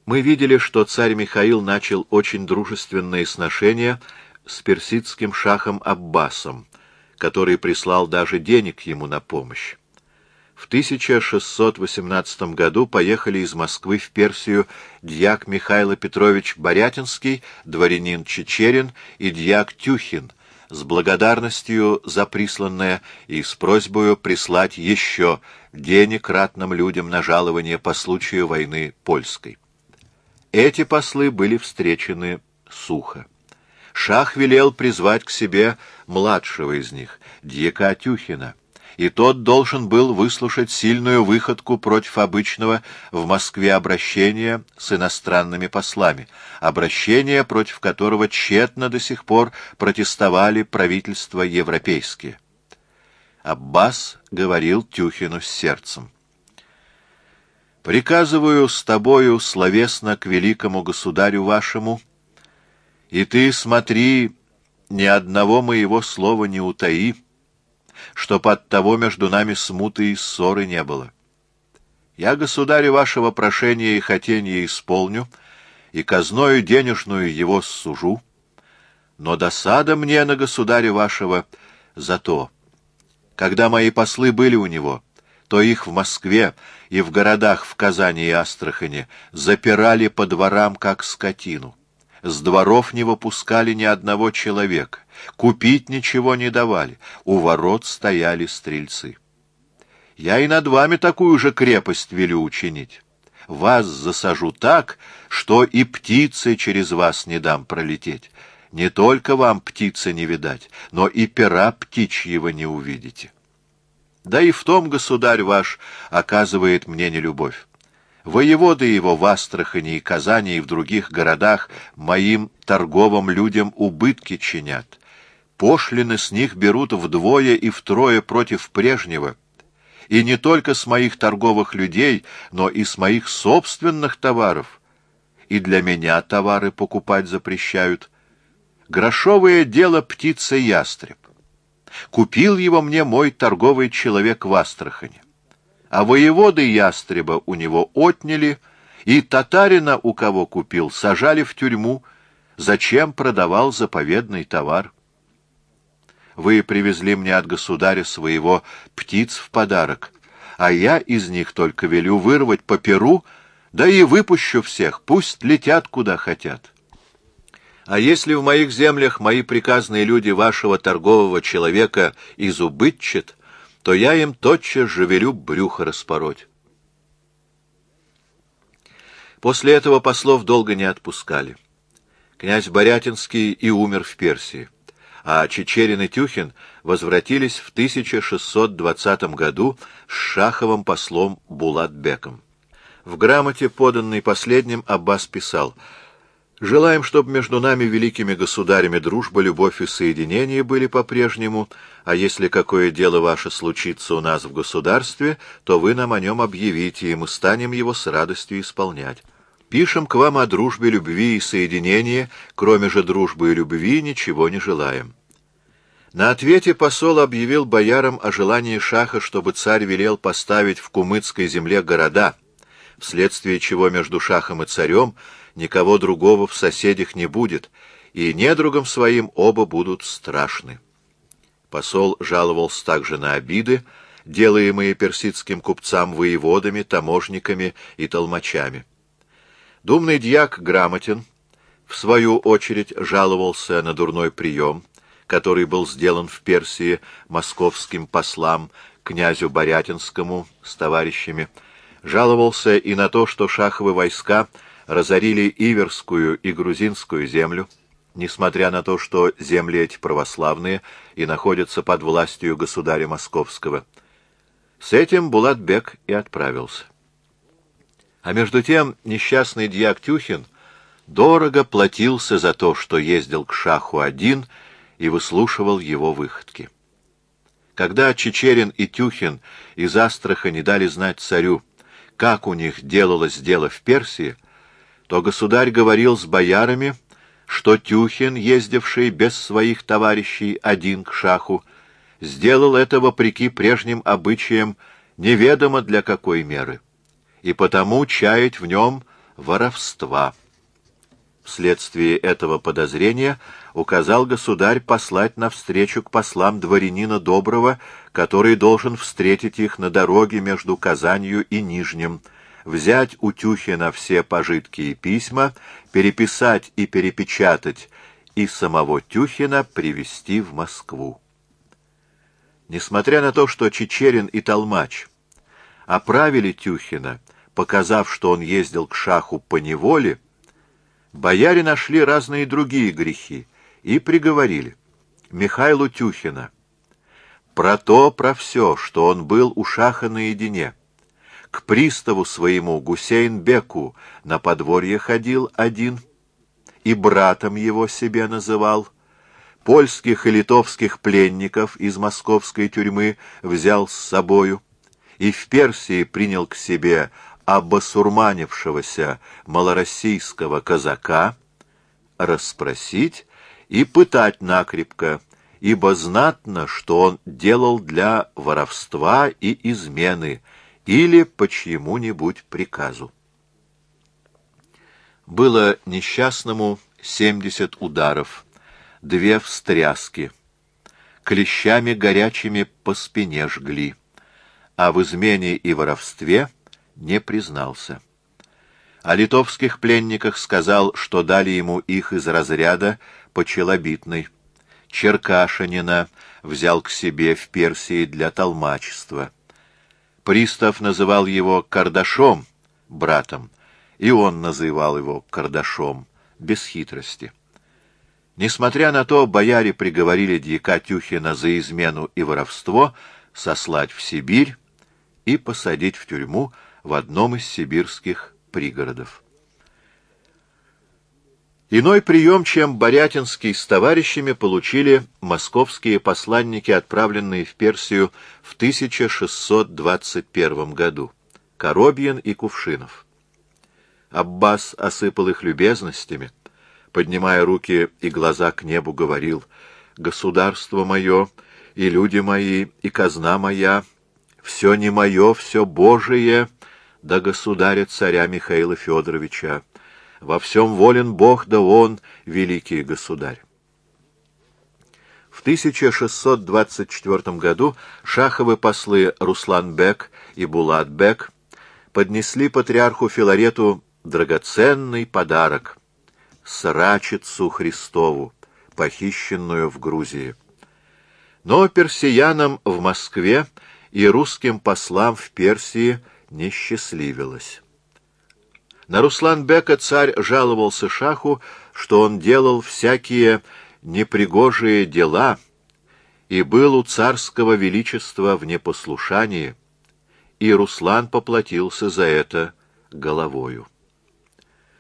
Мы видели, что царь Михаил начал очень дружественные сношения с персидским шахом Аббасом, который прислал даже денег ему на помощь. В 1618 году поехали из Москвы в Персию дьяк Михаил Петрович Борятинский, дворянин Чичерин и дьяк Тюхин с благодарностью за присланное и с просьбой прислать еще денег ратным людям на жалование по случаю войны польской. Эти послы были встречены сухо. Шах велел призвать к себе младшего из них, дьяка Тюхина, и тот должен был выслушать сильную выходку против обычного в Москве обращения с иностранными послами, обращение, против которого тщетно до сих пор протестовали правительства европейские. Аббас говорил Тюхину с сердцем: «Приказываю с тобою словесно к великому государю вашему, и ты смотри, ни одного моего слова не утаи, чтоб от того между нами смуты и ссоры не было. Я государю вашего прошения и хотения исполню, и казною денежную его ссужу, но досада мне на государя вашего за то, когда мои послы были у него, то их в Москве и в городах в Казани и Астрахани запирали по дворам, как скотину. С дворов не выпускали ни одного человека, купить ничего не давали, у ворот стояли стрельцы. Я и над вами такую же крепость велю учинить. Вас засажу так, что и птицы через вас не дам пролететь. Не только вам птицы не видать, но и пера птичьего не увидите. Да и в том государь ваш оказывает мне нелюбовь. Воеводы его в Астрахани и Казани и в других городах моим торговым людям убытки чинят. Пошлины с них берут вдвое и втрое против прежнего. И не только с моих торговых людей, но и с моих собственных товаров. И для меня товары покупать запрещают. Грошовое дело птица-ястреб. Купил его мне мой торговый человек в Астрахани. А воеводы ястреба у него отняли, и татарина, у кого купил, сажали в тюрьму, зачем продавал заповедный товар. Вы привезли мне от государя своего птиц в подарок, а я из них только велю вырвать по перу, да и выпущу всех, пусть летят куда хотят. А если в моих землях мои приказные люди вашего торгового человека изубытчат, то я им тотчас же велю брюхо распороть». После этого послов долго не отпускали. Князь Борятинский и умер в Персии, а Чичерин и Тюхин возвратились в 1620 году с шаховым послом Булат-беком. В грамоте, поданной последним, Аббас писал: «Желаем, чтобы между нами, великими государями, дружба, любовь и соединение были по-прежнему, а если какое дело ваше случится у нас в государстве, то вы нам о нем объявите, и мы станем его с радостью исполнять. Пишем к вам о дружбе, любви и соединении, кроме же дружбы и любви ничего не желаем». На ответе посол объявил боярам о желании шаха, чтобы царь велел поставить в кумыцкой земле города, вследствие чего между шахом и царем никого другого в соседях не будет, и недругам своим оба будут страшны. Посол жаловался также на обиды, делаемые персидским купцам воеводами, таможниками и толмачами. Думный дьяк Грамотин, в свою очередь, жаловался на дурной прием, который был сделан в Персии московским послам князю Борятинскому с товарищами, жаловался и на то, что шаховы войска разорили Иверскую и Грузинскую землю, несмотря на то, что земли эти православные и находятся под властью государя Московского. С этим Булат-бек и отправился. А между тем несчастный дьяк Тюхин дорого платился за то, что ездил к шаху один и выслушивал его выходки. Когда Чичерин и Тюхин из Астрахани дали знать царю, как у них делалось дело в Персии, то государь говорил с боярами, что Тюхин, ездивший без своих товарищей один к шаху, сделал это вопреки прежним обычаям неведомо для какой меры, и потому чаять в нем воровства. Вследствие этого подозрения указал государь послать навстречу к послам дворянина Доброго, который должен встретить их на дороге между Казанью и Нижним, взять у Тюхина все пожитки и письма, переписать и перепечатать, и самого Тюхина привезти в Москву. Несмотря на то, что Чичерин и Толмач оправили Тюхина, показав, что он ездил к шаху по неволе, бояре нашли разные другие грехи и приговорили Михайлу Тюхина про все, что он был у шаха наедине, к приставу своему Гусейн-беку на подворье ходил один, и братом его себе называл, польских и литовских пленников из московской тюрьмы взял с собою, и в Персии принял к себе обосурманившегося малороссийского казака, расспросить и пытать накрепко, ибо знатно, что он делал для воровства и измены или по чьему-нибудь приказу. Было несчастному 70 ударов, 2 встряски, клещами горячими по спине жгли, а в измене и воровстве не признался. О литовских пленниках сказал, что дали ему их из разряда по челобитной. Черкашинина взял к себе в Персии для толмачества. Пристав называл его Кардашом, братом, и он называл его Кардашом, без хитрости. Несмотря на то, бояре приговорили дьяка Тюхина за измену и воровство сослать в Сибирь и посадить в тюрьму в одном из сибирских пригородов. Иной прием, чем Борятинский с товарищами, получили московские посланники, отправленные в Персию в 1621 году, Коробьин и Кувшинов. Аббас осыпал их любезностями, поднимая руки и глаза к небу, говорил: «Государство мое, и люди мои, и казна моя, все не мое, все Божие, да государя-царя Михаила Федоровича. Во всем волен Бог, да он, великий государь». В 1624 году шаховы послы Руслан-бек и Булат-бек поднесли патриарху Филарету драгоценный подарок — срачицу Христову, похищенную в Грузии. Но персиянам в Москве и русским послам в Персии не счастливилось. На Руслан-бека царь жаловался шаху, что он делал всякие непригожие дела и был у царского величества в непослушании, и Руслан поплатился за это головою.